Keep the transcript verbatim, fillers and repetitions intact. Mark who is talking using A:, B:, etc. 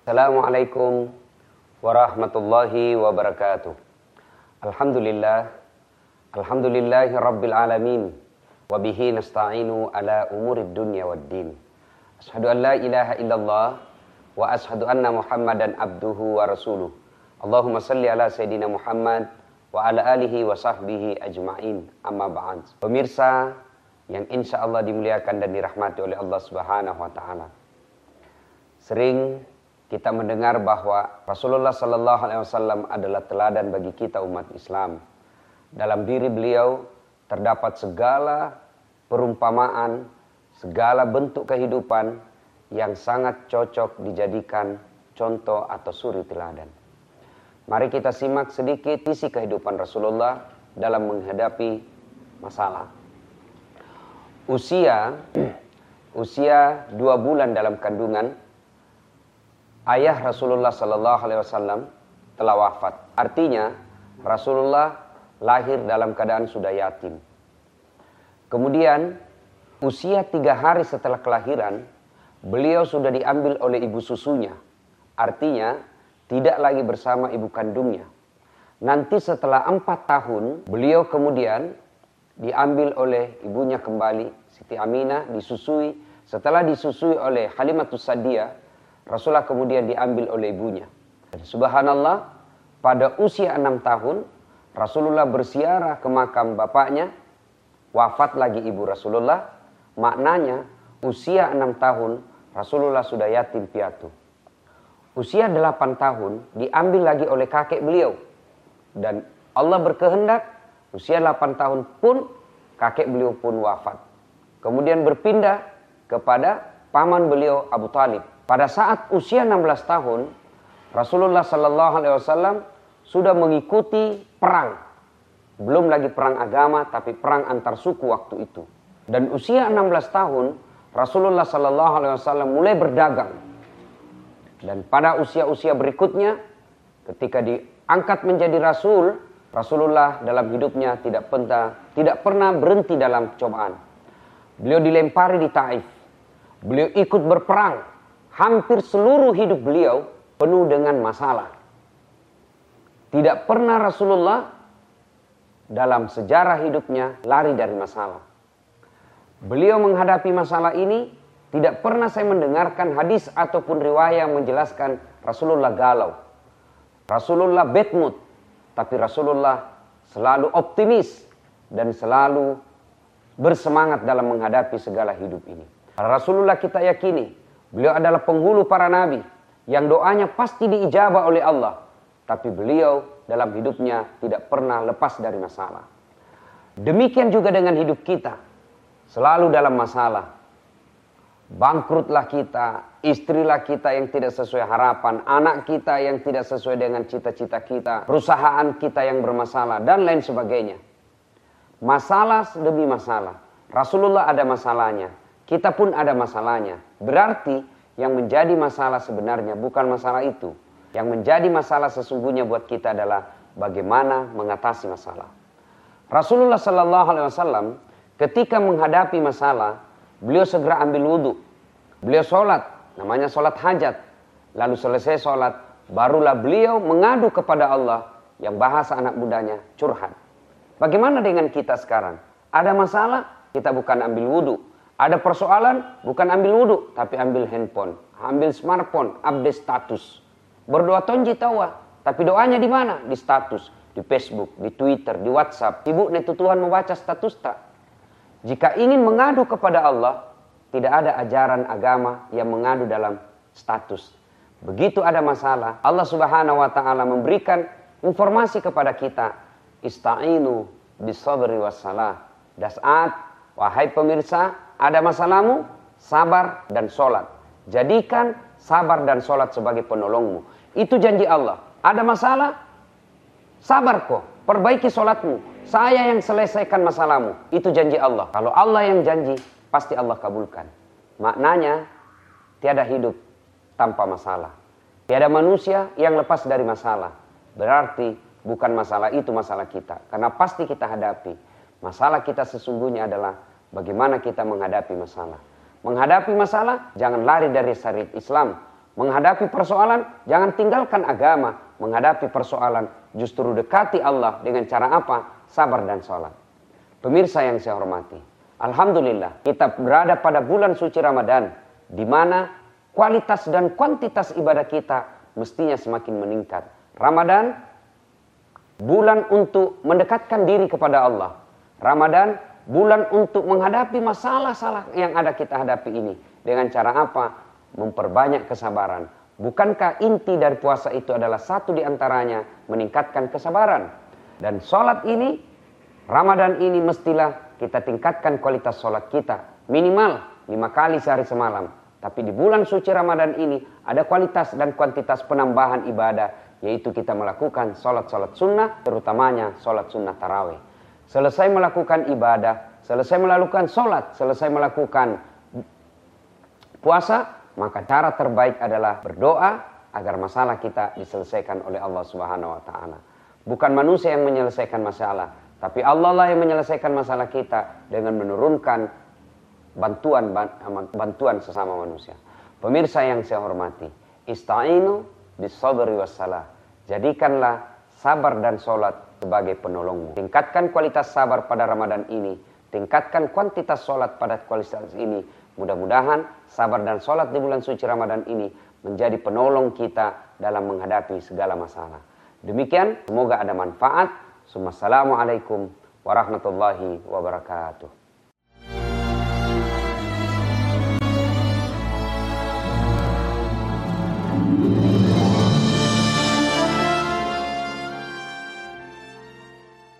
A: Assalamualaikum warahmatullahi wabarakatuh. Alhamdulillah, alhamdulillahi rabbil alamin, wabihi nasta'inu ala umurid dunya waddin. Ashhadu an la ilaha illallah wa ashhadu anna muhammadan abduhu wa rasuluh. Allahumma salli ala sayyidina Muhammad wa ala alihi wa sahbihi ajma'in, amma ba'd. Pemirsa yang insya Allah dimuliakan dan dirahmati oleh Allah subhanahu wa ta'ala, sering kita mendengar bahwa Rasulullah sallallahu alaihi wasallam adalah teladan bagi kita umat Islam. Dalam diri beliau terdapat segala perumpamaan, segala bentuk kehidupan yang sangat cocok dijadikan contoh atau suri teladan. Mari kita simak sedikit isi kehidupan Rasulullah dalam menghadapi masalah. Usia usia dua bulan dalam kandungan, ayah Rasulullah sallallahu alaihi wasallam telah wafat. Artinya Rasulullah lahir dalam keadaan sudah yatim. Kemudian usia tiga hari setelah kelahiran, beliau sudah diambil oleh ibu susunya. Artinya tidak lagi bersama ibu kandungnya. Nanti setelah empat tahun, beliau kemudian diambil oleh ibunya kembali, Siti Aminah, disusui. Setelah disusui oleh Halimatus Sa'diyah, Rasulullah kemudian diambil oleh ibunya. Dan subhanallah, pada usia enam tahun, Rasulullah berziarah ke makam bapaknya. Wafat lagi ibu Rasulullah. Maknanya, usia enam tahun, Rasulullah sudah yatim piatu. Usia delapan tahun, diambil lagi oleh kakek beliau. Dan Allah berkehendak, usia delapan tahun pun, kakek beliau pun wafat. Kemudian berpindah kepada paman beliau Abu Talib. Pada saat usia enam belas tahun, Rasulullah sallallahu alaihi wasallam sudah mengikuti perang. Belum lagi perang agama, tapi perang antar suku waktu itu. Dan usia enam belas tahun, Rasulullah sallallahu alaihi wasallam mulai berdagang. Dan pada usia-usia berikutnya, ketika diangkat menjadi Rasul, Rasulullah dalam hidupnya tidak pernah, tidak pernah berhenti dalam cobaan. Beliau dilempari di Taif. Beliau ikut berperang. Hampir seluruh hidup beliau penuh dengan masalah. Tidak pernah Rasulullah dalam sejarah hidupnya lari dari masalah. Beliau menghadapi masalah ini, tidak pernah saya mendengarkan hadis ataupun riwayat yang menjelaskan Rasulullah galau. Rasulullah bad mood. Tapi Rasulullah selalu optimis dan selalu bersemangat dalam menghadapi segala hidup ini. Rasulullah kita yakini, beliau adalah penghulu para nabi yang doanya pasti diijabah oleh Allah. Tapi beliau dalam hidupnya tidak pernah lepas dari masalah. Demikian juga dengan hidup kita. Selalu dalam masalah. Bangkrutlah kita, istrilah kita yang tidak sesuai harapan, anak kita yang tidak sesuai dengan cita-cita kita, perusahaan kita yang bermasalah, dan lain sebagainya. Masalah demi masalah. Rasulullah ada masalahnya. Kita pun ada masalahnya. Berarti yang menjadi masalah sebenarnya bukan masalah itu. Yang menjadi masalah sesungguhnya buat kita adalah bagaimana mengatasi masalah. Rasulullah sallallahu alaihi wasallam ketika menghadapi masalah, beliau segera ambil wudhu. Beliau sholat, namanya sholat hajat. Lalu selesai sholat, barulah beliau mengadu kepada Allah yang bahasa anak mudanya curhat. Bagaimana dengan kita sekarang? Ada masalah, kita bukan ambil wudhu. Ada persoalan, bukan ambil wudhu, tapi ambil handphone, ambil smartphone, update status. Berdoa tonji tawa, tapi doanya di mana? Di status, di Facebook, di Twitter, di WhatsApp. Sibuk netu Tuhan membaca status tak? Jika ingin mengadu kepada Allah, tidak ada ajaran agama yang mengadu dalam status. Begitu ada masalah, Allah subhanahu wa ta'ala memberikan informasi kepada kita. Ista'inu bisabri wassalah. Das'at, wahai pemirsa, ada masalahmu, sabar dan sholat. Jadikan sabar dan sholat sebagai penolongmu. Itu janji Allah. Ada masalah, sabar kok, perbaiki sholatmu. Saya yang selesaikan masalahmu. Itu janji Allah. Kalau Allah yang janji, pasti Allah kabulkan. Maknanya, tiada hidup tanpa masalah. Tiada manusia yang lepas dari masalah. Berarti bukan masalah itu masalah kita. Karena pasti kita hadapi. Masalah kita sesungguhnya adalah bagaimana kita menghadapi masalah. Menghadapi masalah, jangan lari dari syariat Islam. Menghadapi persoalan, jangan tinggalkan agama. Menghadapi persoalan, justru dekati Allah dengan cara apa? Sabar dan sholat. Pemirsa yang saya hormati, alhamdulillah kita berada pada bulan suci Ramadan, di mana kualitas dan kuantitas ibadah kita mestinya semakin meningkat. Ramadan, bulan untuk mendekatkan diri kepada Allah. Ramadan, bulan untuk menghadapi masalah-masalah yang ada kita hadapi ini. Dengan cara apa? Memperbanyak kesabaran. Bukankah inti dari puasa itu adalah satu di antaranya meningkatkan kesabaran? Dan sholat ini, Ramadan ini mestilah kita tingkatkan kualitas sholat kita. Minimal lima kali sehari semalam. Tapi di bulan suci Ramadan ini ada kualitas dan kuantitas penambahan ibadah. Yaitu kita melakukan sholat-sholat sunnah, terutamanya sholat sunnah tarawih. Selesai melakukan ibadah, selesai melakukan sholat, selesai melakukan puasa, maka cara terbaik adalah berdoa agar masalah kita diselesaikan oleh Allah Subhanahu wa taala. Bukan manusia yang menyelesaikan masalah, tapi Allah lah yang menyelesaikan masalah kita dengan menurunkan bantuan bantuan sesama manusia. Pemirsa yang saya hormati, ista'inu bis-sabri was-salah. Jadikanlah sabar dan sholat sebagai penolongmu. Tingkatkan kualitas sabar pada Ramadan ini, tingkatkan kuantitas sholat pada kualitas ini. Mudah-mudahan sabar dan sholat di bulan suci Ramadan ini menjadi penolong kita dalam menghadapi segala masalah. Demikian, semoga ada manfaat. Assalamualaikum warahmatullahi wabarakatuh.